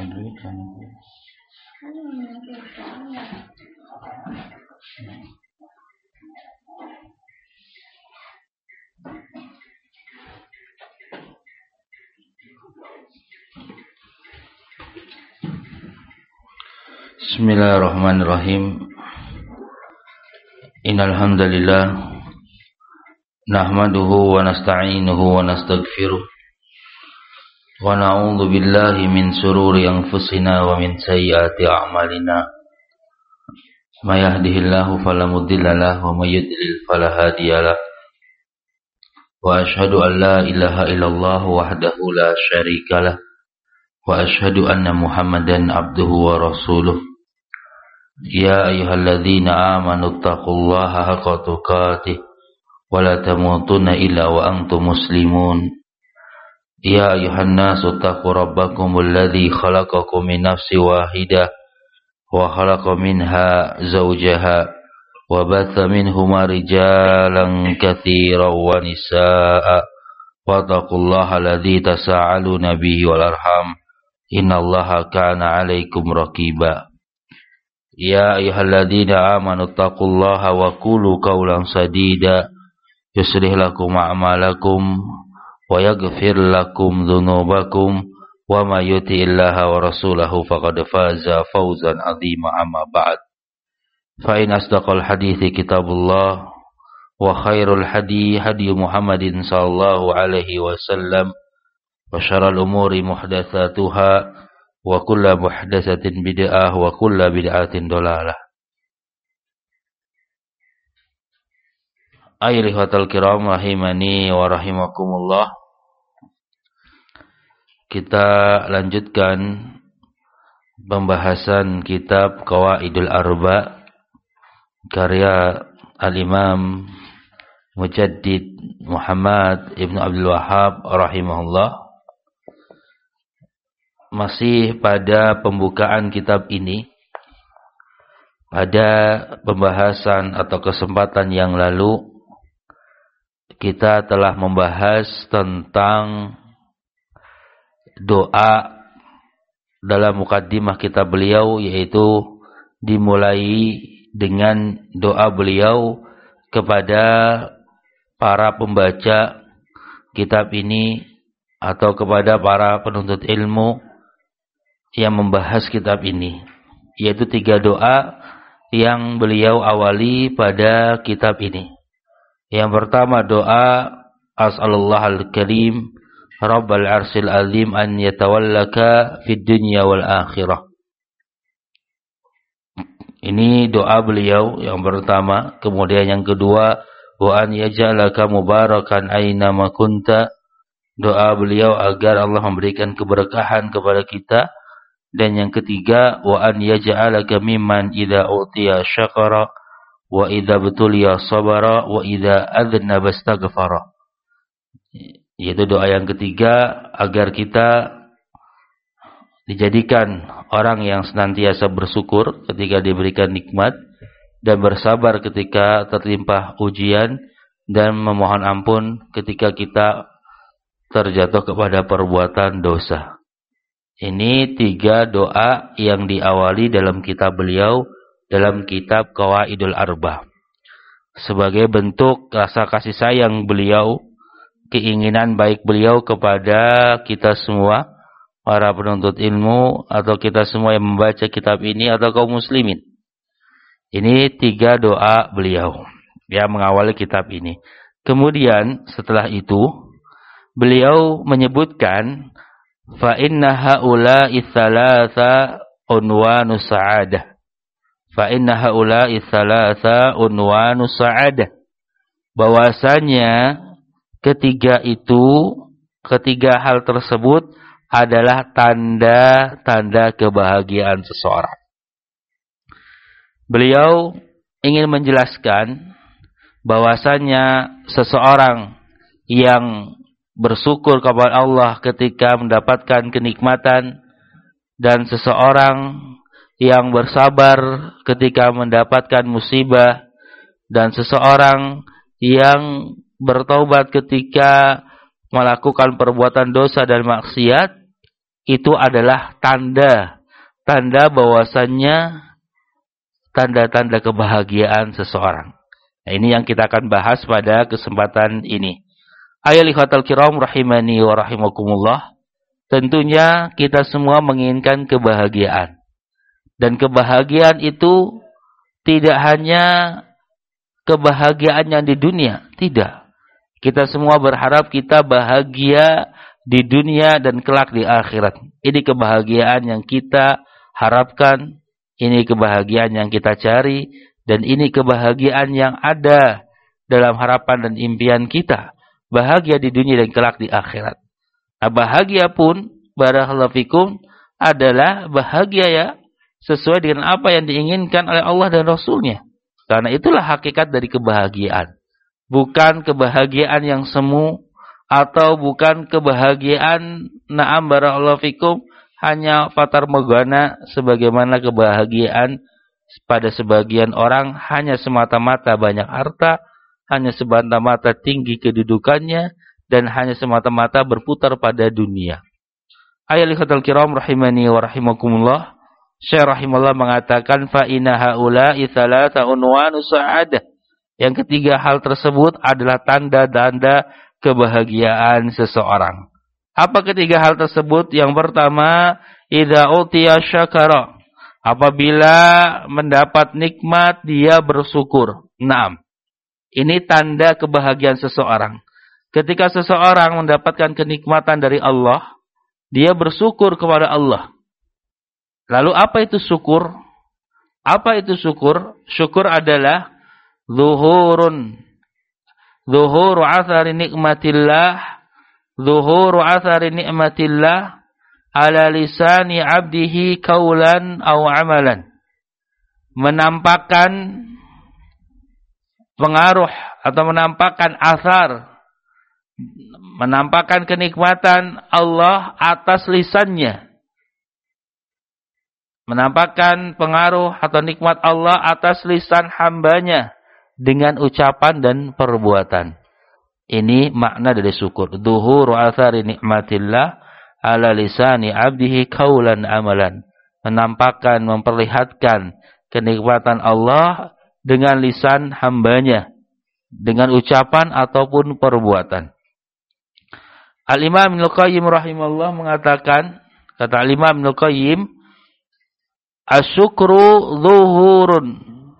Bismillahirrahmanirrahim. Innal hamdalillah nahmaduhu wa nasta'inuhu wa nastaghfiruh wa na'udzu billahi min shururi anfusina wa min sayyiati a'malina. May yahdihillahu fala mudilla lahu wa may yudlil fala hadiyalah. Wa asyhadu an la ilaha illallah wahdahu la syarikalah wa asyhadu anna Muhammadan abduhu wa rasuluh. Ya ayyuhalladzina amanu taqullaha haqqa tuqatih wa la tamutunna illa wa antum muslimun. Ya ayyuhan nasu taqu rabbakumul ladzi khalaqakum min nafsin wahidah wa khalaqa minha zawjaha wa batha minhuma rijalan katsiran wa nisaa'a wa taqullaha alladzi tasaaluna bihi wal arham innallaha kana 'alaikum raqiba. Ya ayyuhalladzina amanu taqullaha wa qulu qawlan sadida yuslih lakum a'malakum wa yaghfir lakum dhunubakum wa may yuti'illaha wa rasulahu faqad faza fawzan 'azima. Amma ba'd. Fa in asdaqal hadithi kitabullah wa khairul hadi hadi Muhammadin sallallahu alaihi wasallam wa syarrul umuri muhdatsatuha wa kullu muhdatsatin bid'ah wa kullu bid'atin dhalalah. Ayyuhatal kiram rahimani wa rahimakumullah. Kita lanjutkan pembahasan kitab Qawaidul Arba karya Al-Imam Mujaddid Muhammad Ibn Abdul Wahhab rahimahullah. Masih pada pembukaan kitab ini, pada pembahasan atau kesempatan yang lalu kita telah membahas tentang doa dalam mukaddimah kitab beliau, yaitu dimulai dengan doa beliau kepada para pembaca kitab ini atau kepada para penuntut ilmu yang membahas kitab ini, yaitu 3 doa yang beliau awali pada kitab ini. Yang pertama doa As'alallahal Karim Rabbal Arsil Azim an yatawallaka fid dunya wal akhirah. Ini doa beliau yang pertama. Kemudian yang kedua, wa an yaj'alaka mubarakan aina ma kunta. Doa beliau agar Allah memberikan keberkahan kepada kita. Dan yang ketiga, wa an yaj'alaka mimman idza utiya syakara wa idza butuliya sabara wa idza adznaba astaghfara. Yaitu doa yang ketiga, agar kita dijadikan orang yang senantiasa bersyukur ketika diberikan nikmat dan bersabar ketika tertimpa ujian dan memohon ampun ketika kita terjatuh kepada perbuatan dosa. Ini 3 doa yang diawali dalam kitab beliau, dalam kitab Qawaidul Arba. Sebagai bentuk rasa kasih sayang beliau, keinginan baik beliau kepada kita semua, para penuntut ilmu, atau kita semua yang membaca kitab ini, atau kaum muslimin. Ini 3 doa beliau yang mengawali kitab ini. Kemudian setelah itu, beliau menyebutkan fa inna haula'i tsalatsa unwanus sa'adah. Fa inna haula'i tsalatsa unwanus sa'adah. Bahwasanya ketiga hal tersebut adalah tanda-tanda kebahagiaan seseorang. Beliau ingin menjelaskan bahwasanya seseorang yang bersyukur kepada Allah ketika mendapatkan kenikmatan, dan seseorang yang bersabar ketika mendapatkan musibah, dan seseorang yang bertaubat ketika melakukan perbuatan dosa dan maksiat, itu adalah tanda bahwasannya tanda-tanda kebahagiaan seseorang. Nah, ini yang kita akan bahas pada kesempatan ini. Ayyuhal kiram rahimani wa rahimakumullah. Tentunya kita semua menginginkan kebahagiaan. Dan kebahagiaan itu tidak hanya kebahagiaan yang di dunia, tidak. Kita semua berharap kita bahagia di dunia dan kelak di akhirat. Ini kebahagiaan yang kita harapkan, ini kebahagiaan yang kita cari, dan ini kebahagiaan yang ada dalam harapan dan impian kita. Bahagia di dunia dan kelak di akhirat. Nah, bahagia pun, barakallahu fikum, adalah bahagia ya, sesuai dengan apa yang diinginkan oleh Allah dan Rasulnya. Karena itulah hakikat dari kebahagiaan. Bukan kebahagiaan yang semu, atau bukan kebahagiaan na'am barakallahu fikum, hanya fatar morgana, sebagaimana kebahagiaan pada sebagian orang hanya semata-mata banyak harta, hanya semata-mata tinggi kedudukannya, dan hanya semata-mata berputar pada dunia. Ayyuhal kiram rahimani wa rahimakumullah. Syekh rahimahullah mengatakan fa inna haula'i thalatha unwanu sa'adah. Yang ketiga hal tersebut adalah tanda-tanda kebahagiaan seseorang. Apa ketiga hal tersebut? Yang pertama, idza utiya syakara. Apabila mendapat nikmat dia bersyukur. Naam. Ini tanda kebahagiaan seseorang. Ketika seseorang mendapatkan kenikmatan dari Allah, dia bersyukur kepada Allah. Lalu apa itu syukur? Apa itu syukur? Syukur adalah zuhuru athari nikmatillah ala lisani abdihi qaulan aw amalan. Menampakkan pengaruh atau menampakkan athar, menampakkan kenikmatan Allah atas lisannya. Menampakkan pengaruh atau nikmat Allah atas lisan hambanya dengan ucapan dan perbuatan. Ini makna dari syukur. Zuhuru athari nikmatillah ala lisani abdihi qaulan amalan. Menampakkan, memperlihatkan kenikmatan Allah dengan lisan hambanya, dengan ucapan ataupun perbuatan. Al-Imam Ibnu Qayyim rahimahullah mengatakan, kata Al-Imam Ibnu Qayyim, asyukru zuhurun.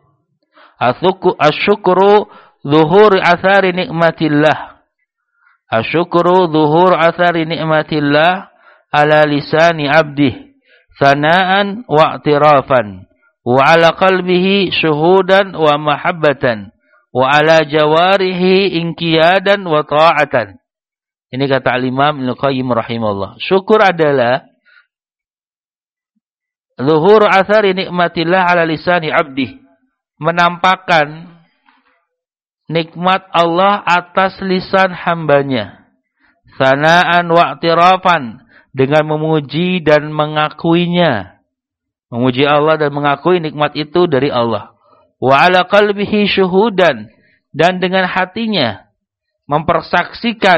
Asyukru zuhur athari nikmatillah. Asyukru zuhur athari nikmatillah ala lisani abdih. Sana'an wa i'tirafan. Wa ala qalbihi syuhudan wa mahabbatan. Wa ala jawarihi inqiyadan wa ta'atan. Ini kata Al-Imam Ibnu Qayyim rahimahullah. Syukur adalah zuhur athari nikmatillah ala lisani abdi. Menampakkan nikmat Allah atas lisan hambanya. Sana'an wa'tirafan. Dengan memuji dan mengakuinya. Memuji Allah dan mengakui nikmat itu dari Allah. Wa ala qalbihi syuhudan. Dan dengan hatinya. Mempersaksikan.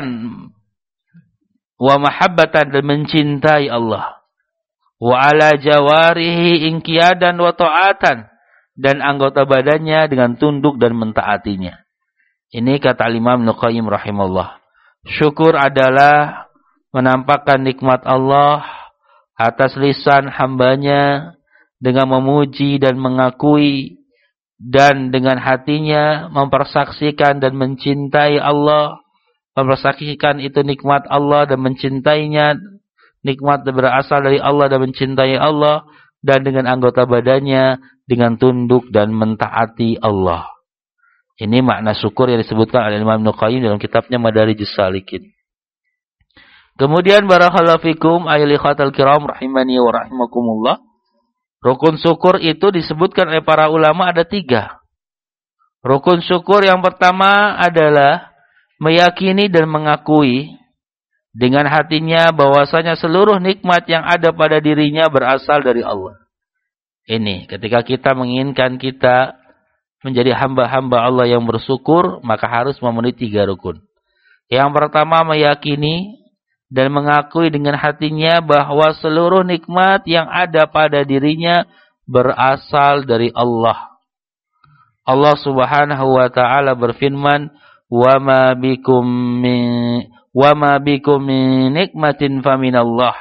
Wa mahabbatan dan mencintai Allah. Wa ala jawarihi inqiyadan wa ta'atan. Dan anggota badannya dengan tunduk dan mentaatinya. Ini kata Imam Ibnu Qayyim rahimahullah. Syukur adalah menampakkan nikmat Allah atas lisan hambanya dengan memuji dan mengakui, dan dengan hatinya mempersaksikan dan mencintai Allah, mempersaksikan itu nikmat Allah dan mencintainya, nikmat berasal dari Allah dan mencintai Allah, dan dengan anggota badannya dengan tunduk dan mentaati Allah. Ini makna syukur yang disebutkan oleh Imam Ibnu Qayyim dalam kitabnya Madarijus Salikin. Kemudian barakallahu fikum ayyuhal kiram rahimani wa rahimakumullah. Rukun syukur itu disebutkan oleh para ulama ada 3. Rukun syukur yang pertama adalah meyakini dan mengakui dengan hatinya bahwasanya seluruh nikmat yang ada pada dirinya berasal dari Allah. Ini ketika kita menginginkan kita menjadi hamba-hamba Allah yang bersyukur, maka harus memenuhi 3 rukun. Yang pertama meyakini dan mengakui dengan hatinya bahwa seluruh nikmat yang ada pada dirinya berasal dari Allah. Allah Subhanahu wa taala berfirman, "Wa ma bikum min nikmatin faminallah."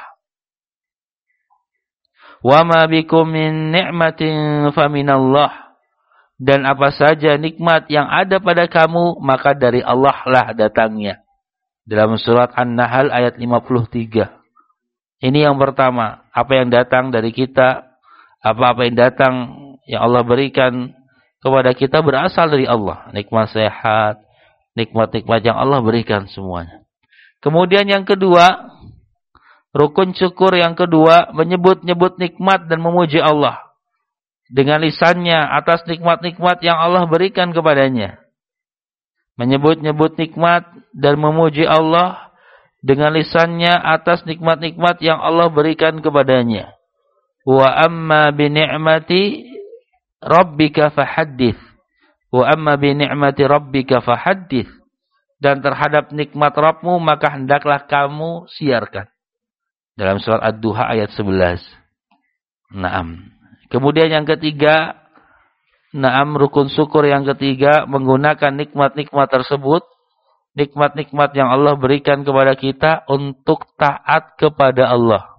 Wa ma bikum min ni'matin faminallah. Dan apa saja nikmat yang ada pada kamu, maka dari Allah lah datangnya. Dalam surat An-Nahl ayat 53. Ini yang pertama. Apa yang datang dari kita, apa-apa yang datang yang Allah berikan kepada kita berasal dari Allah. Nikmat sehat, nikmat-nikmat yang Allah berikan semuanya. Kemudian yang kedua, rukun syukur yang kedua, menyebut-nyebut nikmat dan memuji Allah dengan lisannya atas nikmat-nikmat yang Allah berikan kepadanya. Menyebut-nyebut nikmat dan memuji Allah dengan lisannya atas nikmat-nikmat yang Allah berikan kepadanya. Wa amma bi ni'mati rabbika fahaddits. Wa amma bi ni'mati rabbika fahaddits. Dan terhadap nikmat Rabbmu maka hendaklah kamu siarkan. Dalam surat Ad-Duha ayat 11. Naam. Kemudian yang ketiga, rukun syukur yang ketiga, menggunakan nikmat-nikmat tersebut, nikmat-nikmat yang Allah berikan kepada kita untuk taat kepada Allah.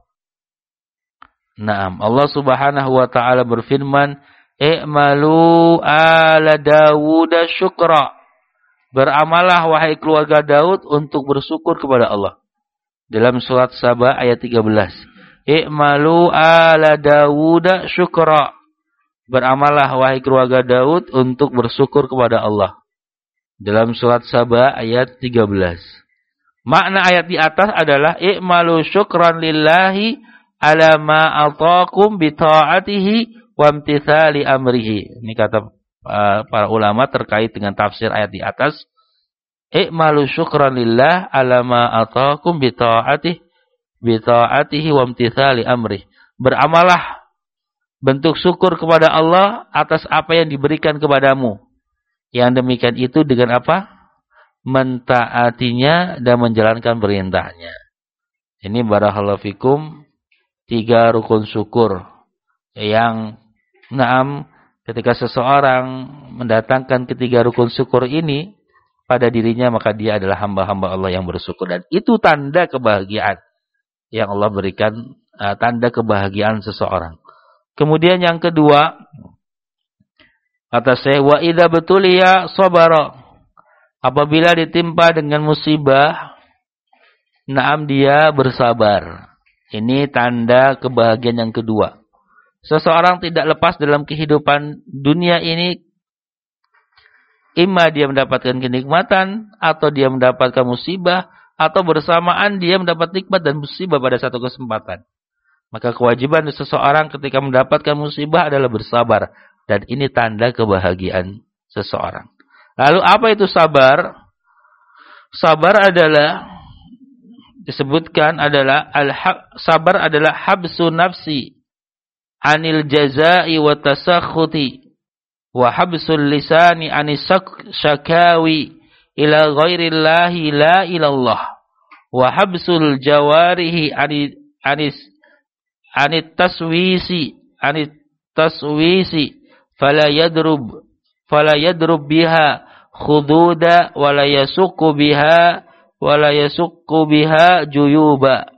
Allah Subhanahu wa taala berfirman, "I'malu ala Dawud syukra." Beramallah wahai keluarga Daud untuk bersyukur kepada Allah. Dalam surat Saba ayat 13. I'malu ala Dawud syukra. Beramallah wahai keluarga Daud untuk bersyukur kepada Allah. Dalam surat Saba ayat 13. Makna ayat di atas adalah i'malu syukran lillahi ala ma ataakum bi ta'atihi wa imtithali amrihi. Ini kata para ulama terkait dengan tafsir ayat di atas. I'malu syukran lillah ala ma ataakum bi ta'atihi wa imtithali amrih. Beramalah bentuk syukur kepada Allah atas apa yang diberikan kepadamu. Yang demikian itu dengan apa? Mentaatinya dan menjalankan perintahnya. Ini barakallahu fikum 3 rukun syukur yang ketika seseorang mendatangkan ketiga rukun syukur ini pada dirinya, maka dia adalah hamba-hamba Allah yang bersyukur. Dan itu tanda kebahagiaan yang Allah berikan, tanda kebahagiaan seseorang. Kemudian yang kedua, kata saya, wa idza betuliya sabara. Apabila ditimpa dengan musibah, dia bersabar. Ini tanda kebahagiaan yang kedua. Seseorang tidak lepas dalam kehidupan dunia ini, imma dia mendapatkan kenikmatan, atau dia mendapatkan musibah, atau bersamaan dia mendapat nikmat dan musibah pada satu kesempatan. Maka kewajiban seseorang ketika mendapatkan musibah adalah bersabar. Dan ini tanda kebahagiaan seseorang. Lalu apa itu sabar? Sabar adalah, disebutkan adalah, sabar adalah habsu nafsi anil jazai wa tasakhuti wa habsul lisani anis syakawi ila ghairillahi la ilallah wa habsul jawarihi anit taswisi fala yadrub biha khududa wala yasukku biha juyuba.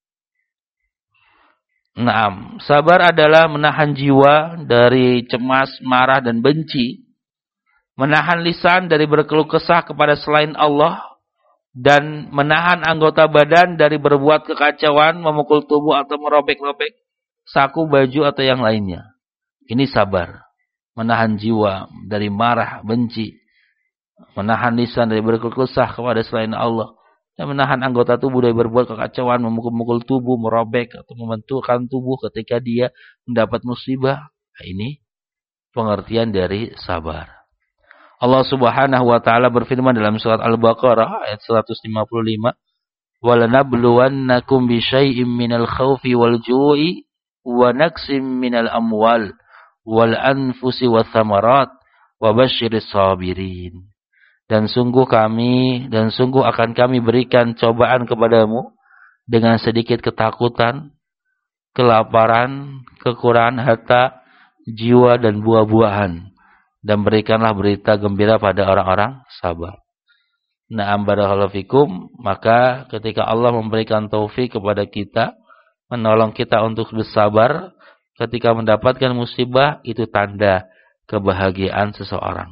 Sabar adalah menahan jiwa dari cemas, marah dan benci, menahan lisan dari berkeluh kesah kepada selain Allah, dan menahan anggota badan dari berbuat kekacauan, memukul tubuh atau merobek-robek saku, baju atau yang lainnya. Ini sabar. Menahan jiwa dari marah, benci, menahan lisan dari berkeluh kesah kepada selain Allah, dan menahan anggota tubuh dari berbuat kekacauan, memukul-mukul tubuh, merobek atau membenturkan tubuh ketika dia mendapat musibah. Ini pengertian dari sabar. Allah Subhanahu wa taala berfirman dalam surat Al-Baqarah ayat 155, "Walanabluwannakum bisyai'im minal khaufi wal ju'i wa naqsim minal amwal wal anfusi wath thamarat wa basyiris sabirin." Dan sungguh akan kami berikan cobaan kepadamu dengan sedikit ketakutan, kelaparan, kekurangan harta, jiwa dan buah-buahan. Dan berikanlah berita gembira pada orang-orang sabar. Na'am barakallahu fikum. Maka ketika Allah memberikan taufik kepada kita, menolong kita untuk bersabar ketika mendapatkan musibah, itu tanda kebahagiaan seseorang.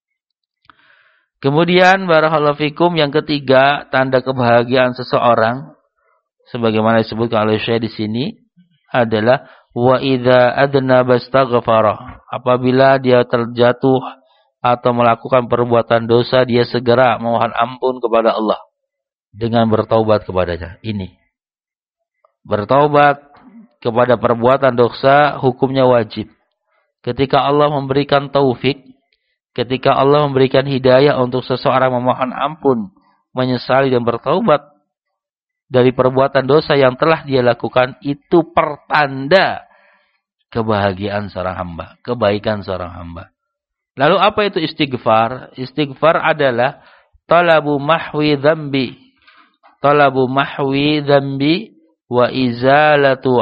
Kemudian barakallahu fikum, yang ketiga, tanda kebahagiaan seseorang sebagaimana disebutkan oleh Syekh di sini adalah wa idza adna bastaghfara. Apabila dia terjatuh atau melakukan perbuatan dosa, dia segera memohon ampun kepada Allah dengan bertaubat kepadanya. Ini bertaubat kepada perbuatan dosa hukumnya wajib. Ketika Allah memberikan taufik, ketika Allah memberikan hidayah untuk seseorang memohon ampun, menyesali dan bertaubat dari perbuatan dosa yang telah dia lakukan, itu pertanda kebahagiaan seorang hamba, kebaikan seorang hamba. Lalu apa itu istighfar? Istighfar adalah talabu mahwi dzambi. Talabu mahwi dzambi wa izalatu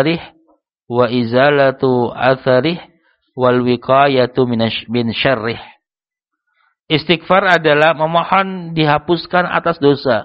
atharih wal wiqayatu min syarrih. Istighfar adalah memohon dihapuskan atas dosa.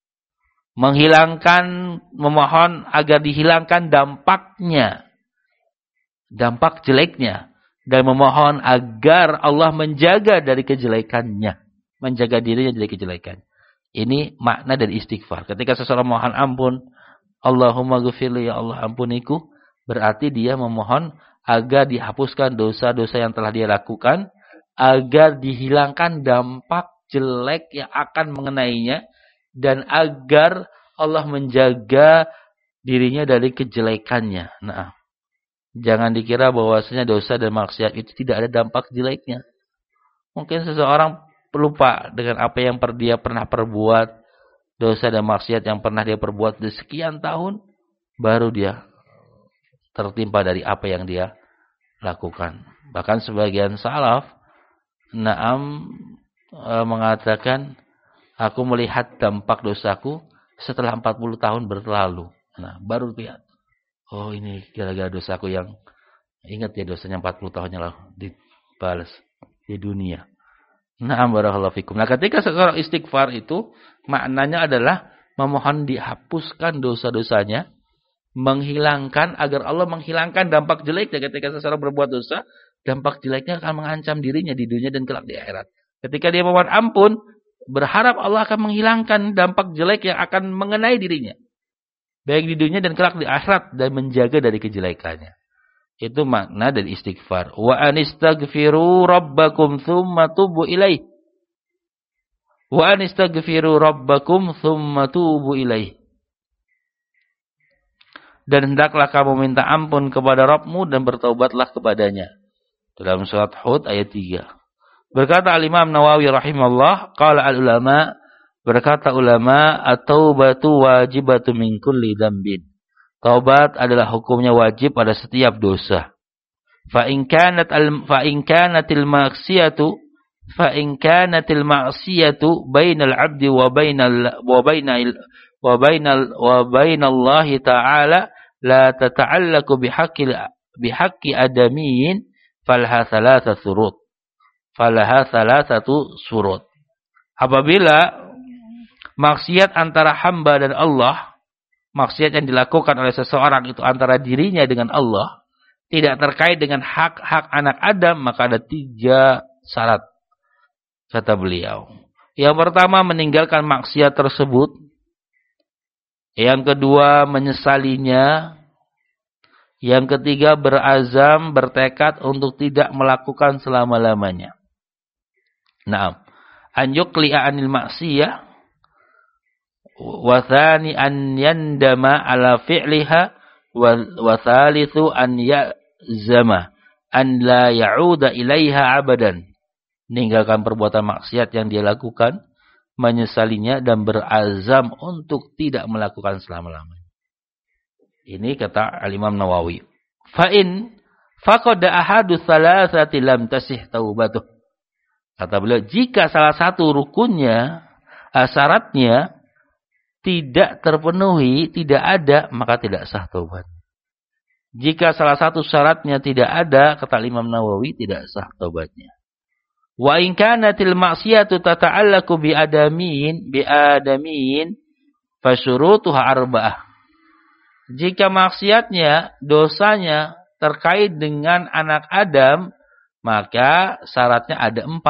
Memohon agar dihilangkan dampaknya. Dampak jeleknya. Dan memohon agar Allah menjaga dari kejelekannya. Menjaga dirinya dari kejelekan. Ini makna dari istighfar. Ketika seseorang mohon ampun, Allahumma ghfirli, ya Allah ampuniku, berarti dia memohon agar dihapuskan dosa-dosa yang telah dia lakukan, agar dihilangkan dampak jelek yang akan mengenainya, dan agar Allah menjaga dirinya dari kejelekannya. Nah, jangan dikira bahwasanya dosa dan maksiat itu tidak ada dampak jeleknya. Mungkin seseorang lupa dengan apa yang dia pernah perbuat, dosa dan maksiat yang pernah dia perbuat di sekian tahun, baru dia tertimpa dari apa yang dia lakukan. Bahkan sebagian salaf mengatakan, aku melihat dampak dosaku setelah 40 tahun berlalu. Nah, baru lihat. Oh, ini gara-gara dosaku yang, ingat ya dosanya 40 tahun yang lalu dibalas di dunia. Na'am barakallahu fikum. Nah, ketika seorang istighfar itu maknanya adalah memohon dihapuskan dosa-dosanya, menghilangkan, agar Allah menghilangkan dampak jeleknya. Ketika seseorang berbuat dosa, dampak jeleknya akan mengancam dirinya di dunia dan kelak di akhirat. Ketika dia memohon ampun, berharap Allah akan menghilangkan dampak jelek yang akan mengenai dirinya, baik di dunia dan kelak di akhirat, dan menjaga dari kejelekannya. Itu makna dari istighfar. Wa anistaghfiru rabbakum thumma tubu ilaih. Wa anistaghfiru rabbakum thumma tubu ilaih. Dan hendaklah kamu minta ampun kepada Rabbmu dan bertaubatlah kepadanya. Dalam surat Hud ayat 3. Berkata Al-Imam Nawawi rahimahullah, qala al-ulama, berkata ulama, at-taubatu wajibatu min kulli dzambin. Taubat adalah hukumnya wajib pada setiap dosa. Fa in kanatil ma'siyatu bainal 'abdi wa bainallahi ta'ala la tata'allaqu bihaqqi adamiyyin falaha thalathatu surut. Apabila maksiat antara hamba dan Allah, maksiat yang dilakukan oleh seseorang itu antara dirinya dengan Allah, tidak terkait dengan hak-hak anak Adam, maka ada 3 syarat, kata beliau. Yang pertama, meninggalkan maksiat tersebut. Yang kedua, menyesalinya. Yang ketiga, berazam, bertekad untuk tidak melakukan selama-lamanya. Naam. An yuqli'a anil maksiyah. Wa thani an yandama ala fi'liha. Wa thalithu an ya'zama an la ya'uda ilaiha abadan. Meninggalkan perbuatan maksiat yang dia lakukan, menyesalinya, dan berazam untuk tidak melakukan selama-lamanya. Ini kata Al-Imam Nawawi. Fa'in faqada ahadu thalathati lam tasih taubatuh. Kata beliau, jika salah satu rukunnya, syaratnya tidak terpenuhi, tidak ada, maka tidak sah taubat. Jika salah satu syaratnya tidak ada, kata Imam Nawawi, tidak sah taubatnya. Wa in kanatil ma'siyatu tata'allaqu bi adamiin fasyurutuha arba'ah. Jika maksiatnya, dosanya terkait dengan anak Adam, maka syaratnya ada 4.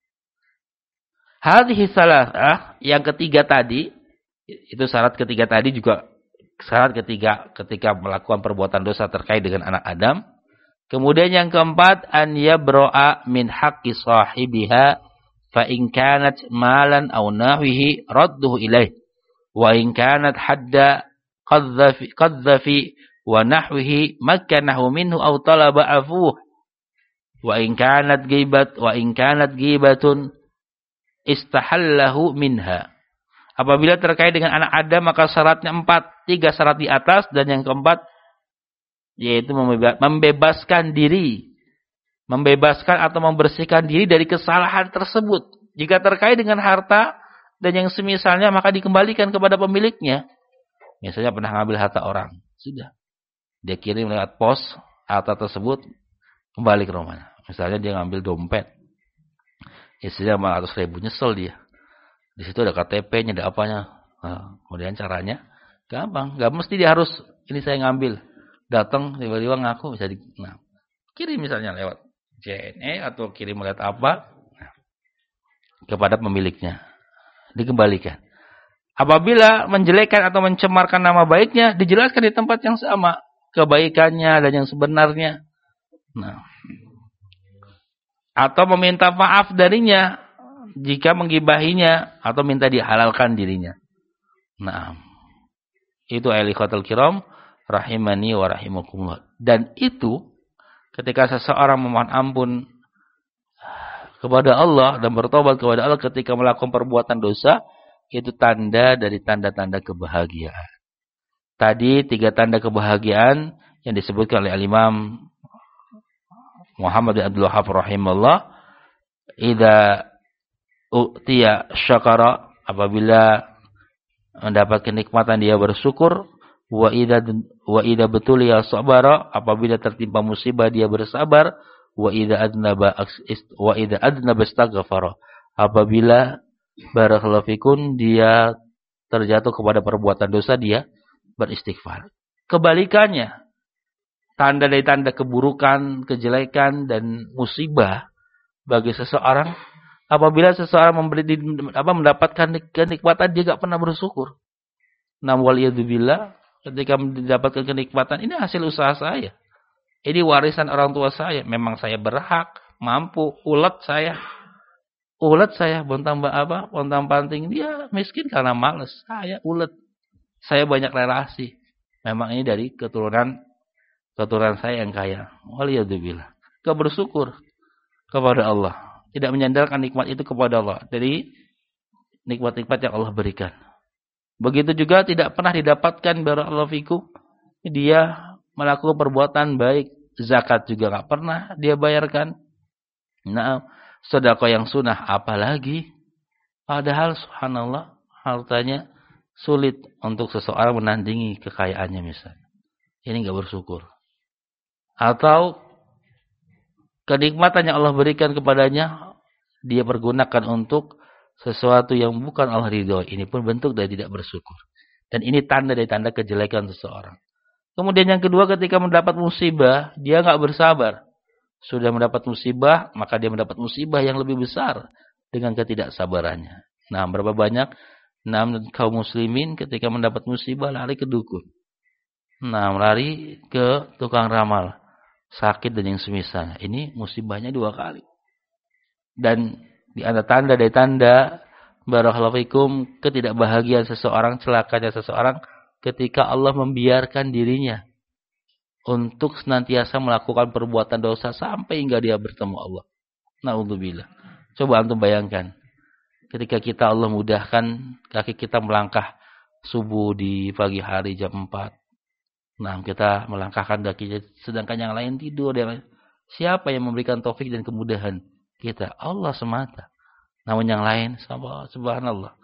Hadhihi salasah, yang ketiga tadi, itu syarat ketiga tadi juga syarat ketiga ketika melakukan perbuatan dosa terkait dengan anak Adam. Kemudian yang keempat, an yabra'a min haqqi sahibiha fa in kanat malan aw nahwihi radduhu ilaih wa in kanat hadda qadhafi wa nahwihi makkanahu minhu aw talaba afuh wa in kanat ghibatun istahallahu minha. Apabila terkait dengan anak Adam, maka syaratnya 4. 3 syarat di atas, dan yang keempat yaitu membebaskan diri. Membebaskan atau membersihkan diri dari kesalahan tersebut. Jika terkait dengan harta dan yang semisalnya, maka dikembalikan kepada pemiliknya. Misalnya pernah ngambil harta orang. Sudah. Dia kirim lewat pos harta tersebut, kembali ke rumahnya. Misalnya dia ngambil dompet. Istrinya 500.000, nyesel dia. Di situ ada KTP-nya, ada apanya. Nah, kemudian caranya gampang. Gak mesti dia harus, ini saya ngambil. Datang, tiba-tiba ngaku, bisa kirim misalnya lewat JNE atau kirim lewat apa, kepada pemiliknya. Dikembalikan. Apabila menjelekkan atau mencemarkan nama baiknya, dijelaskan di tempat yang sama. Kebaikannya dan yang sebenarnya. Atau meminta maaf darinya jika menggibahinya atau minta dihalalkan dirinya. Itu ikhwatul kiram rahimani wa rahimakumullah. Dan itu ketika seseorang memohon ampun kepada Allah dan bertobat kepada Allah ketika melakukan perbuatan dosa, itu tanda dari tanda-tanda kebahagiaan. Tadi 3 tanda kebahagiaan yang disebutkan oleh Al-Imam Muhammad bin Abdul Wahhab rahimahullah. Idza utiya syakara, apabila mendapat kenikmatan dia bersyukur. Wa idza betuliya sabara, apabila tertimpa musibah dia bersabar. Wa idza adnaba istaghfara, apabila barakallahu fikun dia terjatuh kepada perbuatan dosa, dia beristighfar. Kebalikannya, tanda dari tanda keburukan, kejelekan dan musibah bagi seseorang, apabila seseorang mendapatkan kenikmatan, dia enggak pernah bersyukur. Namun waliyadzubillah, ketika mendapatkan kenikmatan, ini hasil usaha saya. Ini warisan orang tua saya. Memang saya berhak, mampu, ulet saya, bontang-panting. Dia miskin karena malas. Saya ulet. Saya banyak relasi. Memang ini dari keturunan saya yang kaya. Waliyadzubillah. Kau bersyukur kepada Allah. Tidak menyandarkan nikmat itu kepada Allah. Dari nikmat-nikmat yang Allah berikan. Begitu juga tidak pernah didapatkan barakallahu fikum, dia melakukan perbuatan baik. Zakat juga enggak pernah dia bayarkan. Sedekah yang sunnah apalagi. Padahal subhanallah, hartanya sulit untuk seseorang menandingi kekayaannya misalnya. Ini enggak bersyukur. Atau kenikmatan yang Allah berikan kepadanya, dia pergunakan untuk sesuatu yang bukan Allah ridhoi. Ini pun bentuk dari tidak bersyukur. Dan ini tanda dari tanda kejelekan seseorang. Kemudian yang kedua, ketika mendapat musibah, dia enggak bersabar. Sudah mendapat musibah, maka dia mendapat musibah yang lebih besar dengan ketidaksabarannya. Berapa banyak kaum muslimin ketika mendapat musibah lari ke dukun. Lari ke tukang ramal. Sakit dan yang semisalnya. Ini musibahnya 2 kali. Dan di antara tanda dari tanda barakallahu fikum ketidakbahagiaan seseorang, celakanya seseorang ketika Allah membiarkan dirinya untuk senantiasa melakukan perbuatan dosa sampai hingga dia bertemu Allah. Na'udzubillah. Coba antum bayangkan, ketika kita Allah mudahkan kaki kita melangkah subuh di pagi hari jam 4. Kita melangkahkan kakinya, sedangkan yang lain tidur. Siapa yang memberikan taufik dan kemudahan? Kita, Allah semata. Namun yang lain, subhanallah,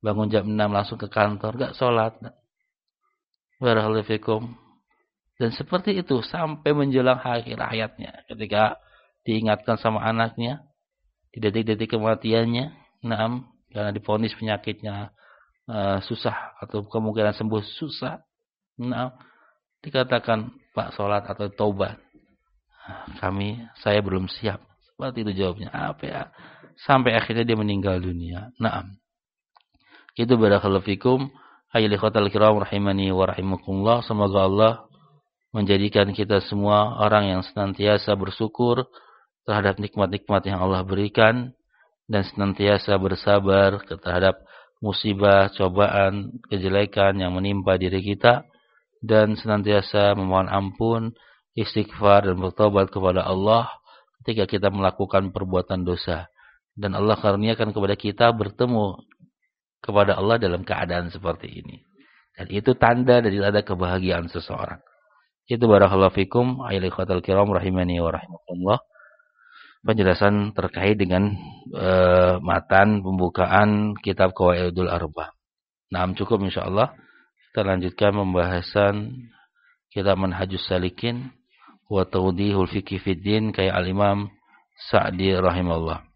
bangun jam 6 langsung ke kantor, enggak sholat. Barakallahu fikum. Dan seperti itu sampai menjelang akhir hayatnya. Ketika diingatkan sama anaknya, di detik-detik kematiannya, karena divonis penyakitnya susah atau kemungkinan sembuh susah, dikatakan Pak sholat atau taubat. Saya belum siap. Seperti itu jawabnya. Apa ya? Sampai akhirnya dia meninggal dunia. Itu barakallahu fikum. Ayyuhal ikhwatal kiram rahimani wa rahimakumullah. Semoga Allah menjadikan kita semua orang yang senantiasa bersyukur terhadap nikmat-nikmat yang Allah berikan dan senantiasa bersabar terhadap musibah, cobaan, kejelekan yang menimpa diri kita dan senantiasa memohon ampun, istighfar dan bertobat kepada Allah ketika kita melakukan perbuatan dosa. Dan Allah karuniakan kepada kita bertemu kepada Allah dalam keadaan seperti ini. Dan itu tanda dari ada kebahagiaan seseorang. Itu barakallahu fikum ayyuhal ikhwatal kiram rahimani wa rahimakumullah. Penjelasan terkait dengan matan pembukaan kitab Qawaidul Arba'ah. Cukup insyaallah. Kita lanjutkan pembahasan kitab Manhajus Salikin wa Tawdihul Fiqh Fiddin kayak Al-Imam Sa'di rahimahullah.